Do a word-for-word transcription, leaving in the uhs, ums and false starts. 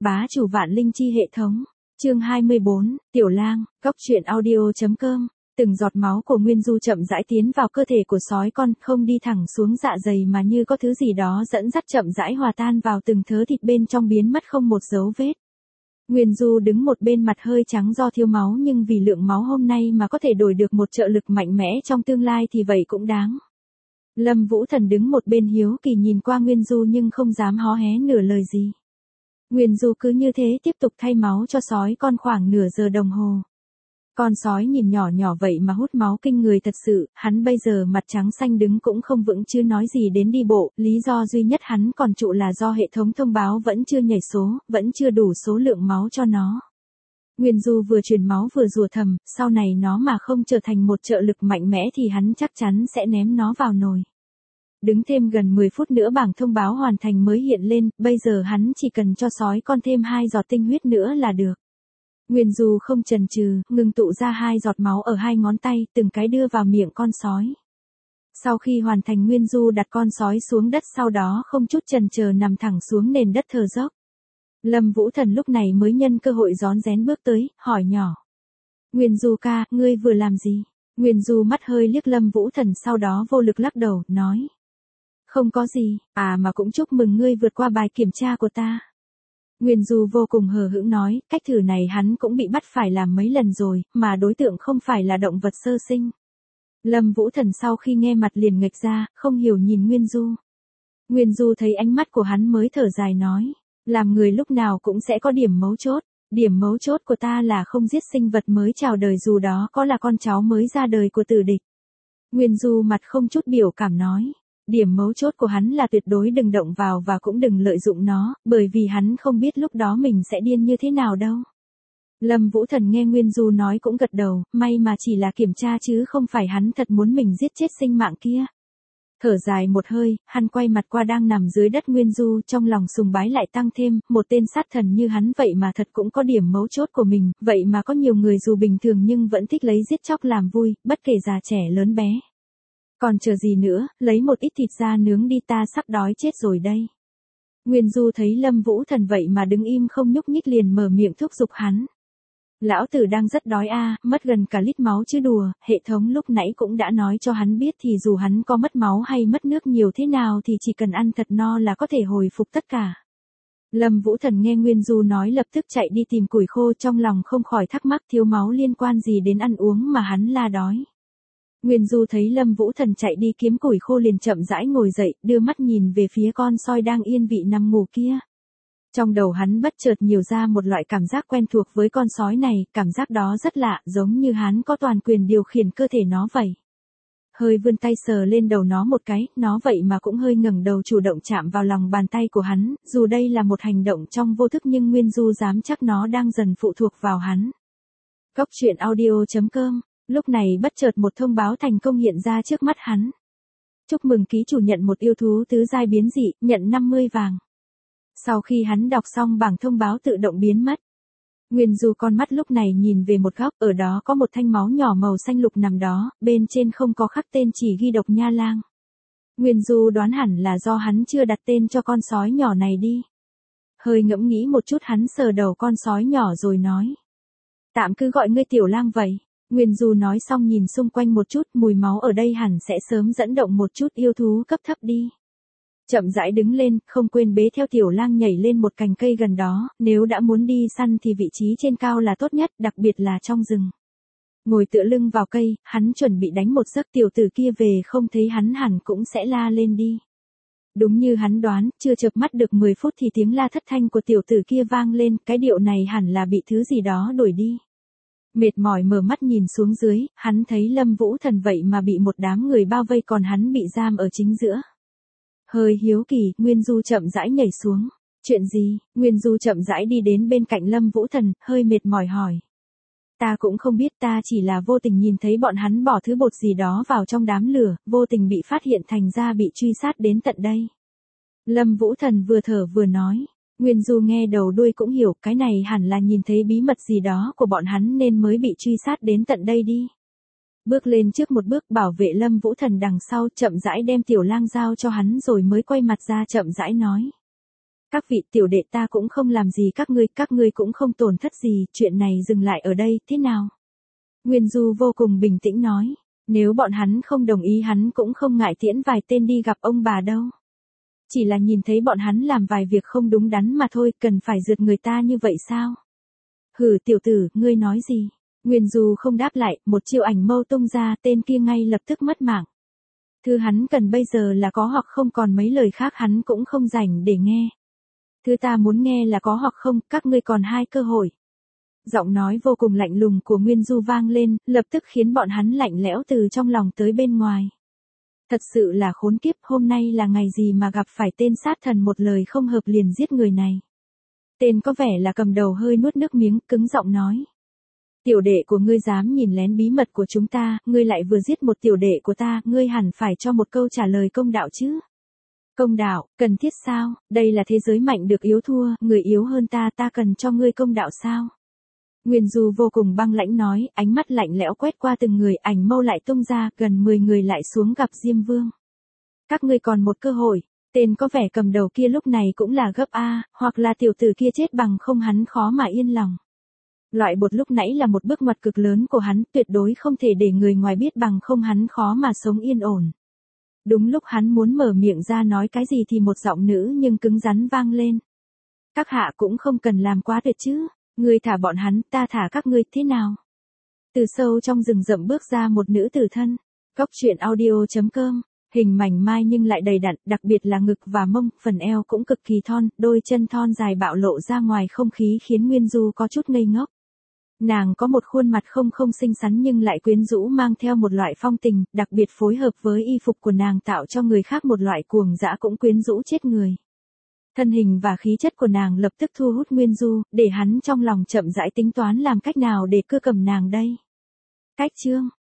Bá chủ vạn linh chi hệ thống. Chương hai mươi bốn, Tiểu Lang, Cốc truyện audio.com. Từng giọt máu của Nguyên Du chậm rãi tiến vào cơ thể của sói con, không đi thẳng xuống dạ dày mà như có thứ gì đó dẫn dắt chậm rãi hòa tan vào từng thớ thịt bên trong biến mất không một dấu vết. Nguyên Du đứng một bên mặt hơi trắng do thiếu máu, nhưng vì lượng máu hôm nay mà có thể đổi được một trợ lực mạnh mẽ trong tương lai thì vậy cũng đáng. Lâm Vũ Thần đứng một bên hiếu kỳ nhìn qua Nguyên Du nhưng không dám hó hé nửa lời gì. Nguyên Du cứ như thế tiếp tục thay máu cho sói con khoảng nửa giờ đồng hồ. Con sói nhìn nhỏ nhỏ vậy mà hút máu kinh người thật sự, hắn bây giờ mặt trắng xanh đứng cũng không vững chứ nói gì đến đi bộ, lý do duy nhất hắn còn trụ là do hệ thống thông báo vẫn chưa nhảy số, vẫn chưa đủ số lượng máu cho nó. Nguyên Du vừa truyền máu vừa rủa thầm, sau này nó mà không trở thành một trợ lực mạnh mẽ thì hắn chắc chắn sẽ ném nó vào nồi. Đứng thêm gần mười phút nữa bảng thông báo hoàn thành mới hiện lên, bây giờ hắn chỉ cần cho sói con thêm hai giọt tinh huyết nữa là được. Nguyên Du không chần chừ, ngừng tụ ra hai giọt máu ở hai ngón tay, từng cái đưa vào miệng con sói. Sau khi hoàn thành Nguyên Du đặt con sói xuống đất, sau đó không chút chần chờ nằm thẳng xuống nền đất thở dốc. Lâm Vũ Thần lúc này mới nhân cơ hội rón rén bước tới, hỏi nhỏ. Nguyên Du ca, ngươi vừa làm gì? Nguyên Du mắt hơi liếc Lâm Vũ Thần sau đó vô lực lắc đầu, nói. Không có gì, à mà cũng chúc mừng ngươi vượt qua bài kiểm tra của ta. Nguyên Du vô cùng hờ hững nói, cách thử này hắn cũng bị bắt phải làm mấy lần rồi, mà đối tượng không phải là động vật sơ sinh. Lâm Vũ Thần sau khi nghe mặt liền nghệch ra, không hiểu nhìn Nguyên Du. Nguyên Du thấy ánh mắt của hắn mới thở dài nói, làm người lúc nào cũng sẽ có điểm mấu chốt, điểm mấu chốt của ta là không giết sinh vật mới chào đời dù đó có là con cháu mới ra đời của tử địch. Nguyên Du mặt không chút biểu cảm nói. Điểm mấu chốt của hắn là tuyệt đối đừng động vào và cũng đừng lợi dụng nó, bởi vì hắn không biết lúc đó mình sẽ điên như thế nào đâu. Lâm Vũ Thần nghe Nguyên Du nói cũng gật đầu, may mà chỉ là kiểm tra chứ không phải hắn thật muốn mình giết chết sinh mạng kia. Thở dài một hơi, hắn quay mặt qua đang nằm dưới đất Nguyên Du, trong lòng sùng bái lại tăng thêm, một tên sát thần như hắn vậy mà thật cũng có điểm mấu chốt của mình, vậy mà có nhiều người dù bình thường nhưng vẫn thích lấy giết chóc làm vui, bất kể già trẻ lớn bé. Còn chờ gì nữa, lấy một ít thịt ra nướng đi, ta sắp đói chết rồi đây. Nguyên Du thấy Lâm Vũ Thần vậy mà đứng im không nhúc nhích liền mở miệng thúc giục hắn. Lão tử đang rất đói a, à, mất gần cả lít máu chứ đùa, hệ thống lúc nãy cũng đã nói cho hắn biết thì dù hắn có mất máu hay mất nước nhiều thế nào thì chỉ cần ăn thật no là có thể hồi phục tất cả. Lâm Vũ Thần nghe Nguyên Du nói lập tức chạy đi tìm củi khô, trong lòng không khỏi thắc mắc thiếu máu liên quan gì đến ăn uống mà hắn la đói. Nguyên Du thấy Lâm Vũ Thần chạy đi kiếm củi khô liền chậm rãi ngồi dậy, đưa mắt nhìn về phía con sói đang yên vị nằm ngủ kia. Trong đầu hắn bất chợt nhiều ra một loại cảm giác quen thuộc với con sói này, cảm giác đó rất lạ, giống như hắn có toàn quyền điều khiển cơ thể nó vậy. Hơi vươn tay sờ lên đầu nó một cái, nó vậy mà cũng hơi ngẩng đầu chủ động chạm vào lòng bàn tay của hắn, dù đây là một hành động trong vô thức nhưng Nguyên Du dám chắc nó đang dần phụ thuộc vào hắn. Cốc truyện audio.com. Lúc này bất chợt một thông báo thành công hiện ra trước mắt hắn. Chúc mừng ký chủ nhận một yêu thú tứ giai biến dị, nhận năm mươi vàng. Sau khi hắn đọc xong bảng thông báo tự động biến mất. Nguyên Du con mắt lúc này nhìn về một góc, ở đó có một thanh máu nhỏ màu xanh lục nằm đó, bên trên không có khắc tên chỉ ghi độc nha lang. Nguyên Du đoán hẳn là do hắn chưa đặt tên cho con sói nhỏ này đi. Hơi ngẫm nghĩ một chút hắn sờ đầu con sói nhỏ rồi nói. Tạm cứ gọi ngươi Tiểu Lang vậy. Nguyên Du nói xong nhìn xung quanh một chút, mùi máu ở đây hẳn sẽ sớm dẫn động một chút yêu thú cấp thấp đi. Chậm rãi đứng lên, không quên bế theo Tiểu Lang nhảy lên một cành cây gần đó, nếu đã muốn đi săn thì vị trí trên cao là tốt nhất, đặc biệt là trong rừng. Ngồi tựa lưng vào cây, hắn chuẩn bị đánh một giấc, tiểu tử kia về không thấy hắn hẳn cũng sẽ la lên đi. Đúng như hắn đoán, chưa chợp mắt được mười phút thì tiếng la thất thanh của tiểu tử kia vang lên, cái điệu này hẳn là bị thứ gì đó đuổi đi. Mệt mỏi mở mắt nhìn xuống dưới, hắn thấy Lâm Vũ Thần vậy mà bị một đám người bao vây còn hắn bị giam ở chính giữa. Hơi hiếu kỳ, Nguyên Du chậm rãi nhảy xuống. Chuyện gì? Nguyên Du chậm rãi đi đến bên cạnh Lâm Vũ Thần, hơi mệt mỏi hỏi. Ta cũng không biết, ta chỉ là vô tình nhìn thấy bọn hắn bỏ thứ bột gì đó vào trong đám lửa, vô tình bị phát hiện thành ra bị truy sát đến tận đây. Lâm Vũ Thần vừa thở vừa nói. Nguyên Du nghe đầu đuôi cũng hiểu, cái này hẳn là nhìn thấy bí mật gì đó của bọn hắn nên mới bị truy sát đến tận đây đi. Bước lên trước một bước bảo vệ Lâm Vũ Thần đằng sau, chậm rãi đem Tiểu Lang giao cho hắn rồi mới quay mặt ra chậm rãi nói. Các vị tiểu đệ ta cũng không làm gì các ngươi, các ngươi cũng không tổn thất gì, chuyện này dừng lại ở đây, thế nào? Nguyên Du vô cùng bình tĩnh nói, nếu bọn hắn không đồng ý hắn cũng không ngại tiễn vài tên đi gặp ông bà đâu. Chỉ là nhìn thấy bọn hắn làm vài việc không đúng đắn mà thôi, cần phải rượt người ta như vậy sao? Hử, tiểu tử, ngươi nói gì? Nguyên Du không đáp lại, một chiêu ảnh mâu tung ra, tên kia ngay lập tức mất mạng. Thứ hắn cần bây giờ là có hoặc không, còn mấy lời khác hắn cũng không rảnh để nghe. Thứ ta muốn nghe là có hoặc không, các ngươi còn hai cơ hội. Giọng nói vô cùng lạnh lùng của Nguyên Du vang lên, lập tức khiến bọn hắn lạnh lẽo từ trong lòng tới bên ngoài. Thật sự là khốn kiếp, hôm nay là ngày gì mà gặp phải tên sát thần một lời không hợp liền giết người này. Tên có vẻ là cầm đầu hơi nuốt nước miếng, cứng giọng nói. Tiểu đệ của ngươi dám nhìn lén bí mật của chúng ta, ngươi lại vừa giết một tiểu đệ của ta, ngươi hẳn phải cho một câu trả lời công đạo chứ. Công đạo, cần thiết sao, đây là thế giới mạnh được yếu thua, người yếu hơn ta, ta cần cho ngươi công đạo sao? Nguyên Du vô cùng băng lãnh nói, ánh mắt lạnh lẽo quét qua từng người, ảnh mâu lại tung ra, gần mười người lại xuống gặp Diêm Vương. Các ngươi còn một cơ hội, tên có vẻ cầm đầu kia lúc này cũng là gấp A, hoặc là tiểu tử kia chết bằng không hắn khó mà yên lòng. Loại bột lúc nãy là một bước ngoặt cực lớn của hắn, tuyệt đối không thể để người ngoài biết bằng không hắn khó mà sống yên ổn. Đúng lúc hắn muốn mở miệng ra nói cái gì thì một giọng nữ nhưng cứng rắn vang lên. Các hạ cũng không cần làm quá tuyệt chứ, ngươi thả bọn hắn, ta thả các ngươi, thế nào? Từ sâu trong rừng rậm bước ra một nữ tử thân. Góc truyện audio chấm com, hình mảnh mai nhưng lại đầy đặn, đặc biệt là ngực và mông, phần eo cũng cực kỳ thon, đôi chân thon dài bạo lộ ra ngoài không khí khiến Nguyên Du có chút ngây ngốc. Nàng có một khuôn mặt không không xinh xắn nhưng lại quyến rũ, mang theo một loại phong tình, đặc biệt phối hợp với y phục của nàng tạo cho người khác một loại cuồng dã cũng quyến rũ chết người. Thân hình và khí chất của nàng lập tức thu hút Nguyên Du, để hắn trong lòng chậm rãi tính toán làm cách nào để cưa cầm nàng đây. Cách chương